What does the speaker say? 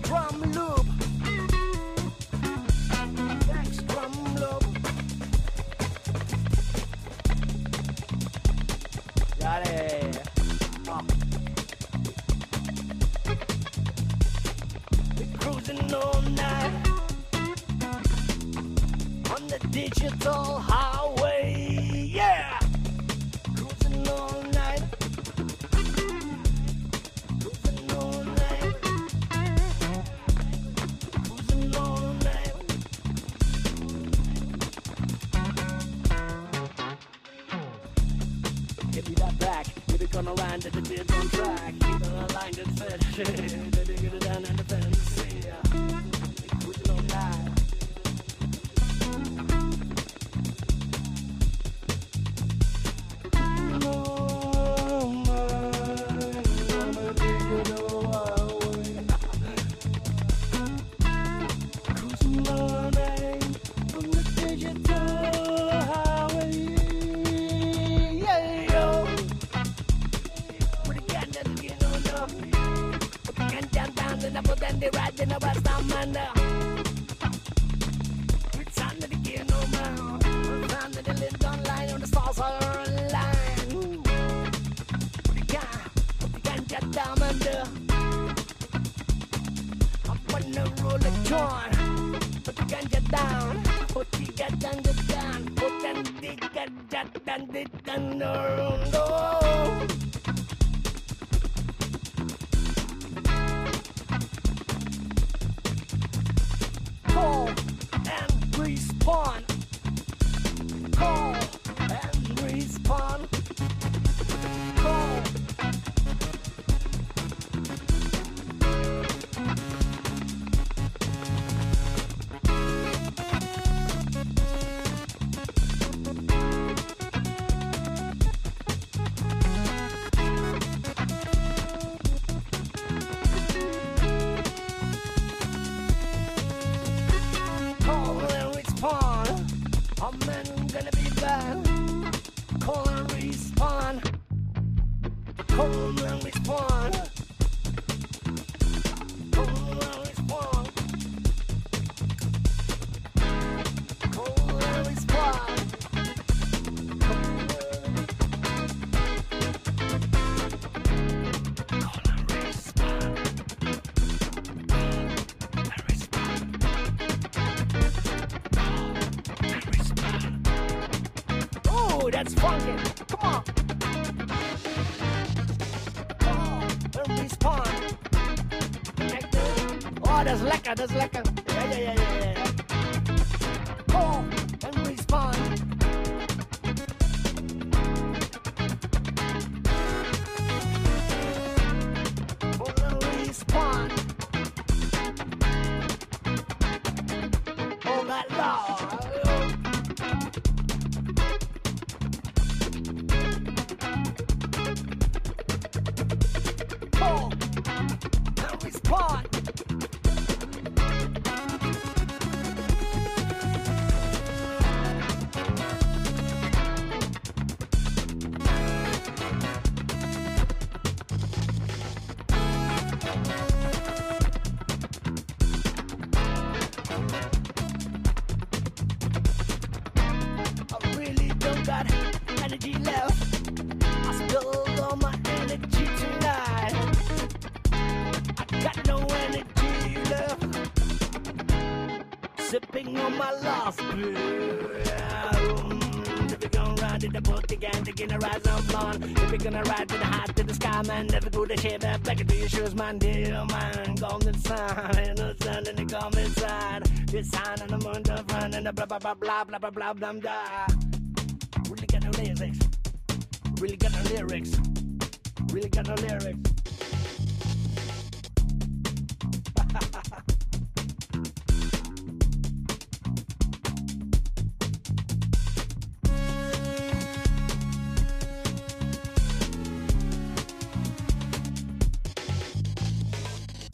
drum loop. Next drum loop. Got it. We're cruising all night on the digital highway. Yeah. Cruising all night. Cruising all night. Cruising all night. Give me that back. If you're gonna land to the dirt on track, keep it aligned and fed. Baby, get it down and the fence. Yeah. Cruising all night. Riding the West Amanda. It's under the gear no more. It's under the lid online on the stars are aligned. What you can get down under. Up on the roller joint. What you can get down. What you get down, get down. What can get down, no. Call and respawn. Call and respawn. Call. I'm gonna be bad. Call and respawn. Call and respawn. Call and respawn. Call and respawn. That's funky. Come on. Call and respawn. Oh, that's lekker, that's lekker. Yeah. Call and respawn. Call and respawn. All that love. Call and respond. I really don't got energy left. I spilled all my energy tonight. I got no energy left. Sipping on my last beer. If you're gonna ride to the boat again, they're gonna rise up blonde. If you're gonna ride to the height to the sky, man, never go to shave that black into your shoes, man, dear man. Golden sun, and the sun, and the come inside. The sign on the moon, the front, and the blah blah blah blah blah blah blah blah blah. Really got no lyrics. Really got no lyrics. Really got no lyrics.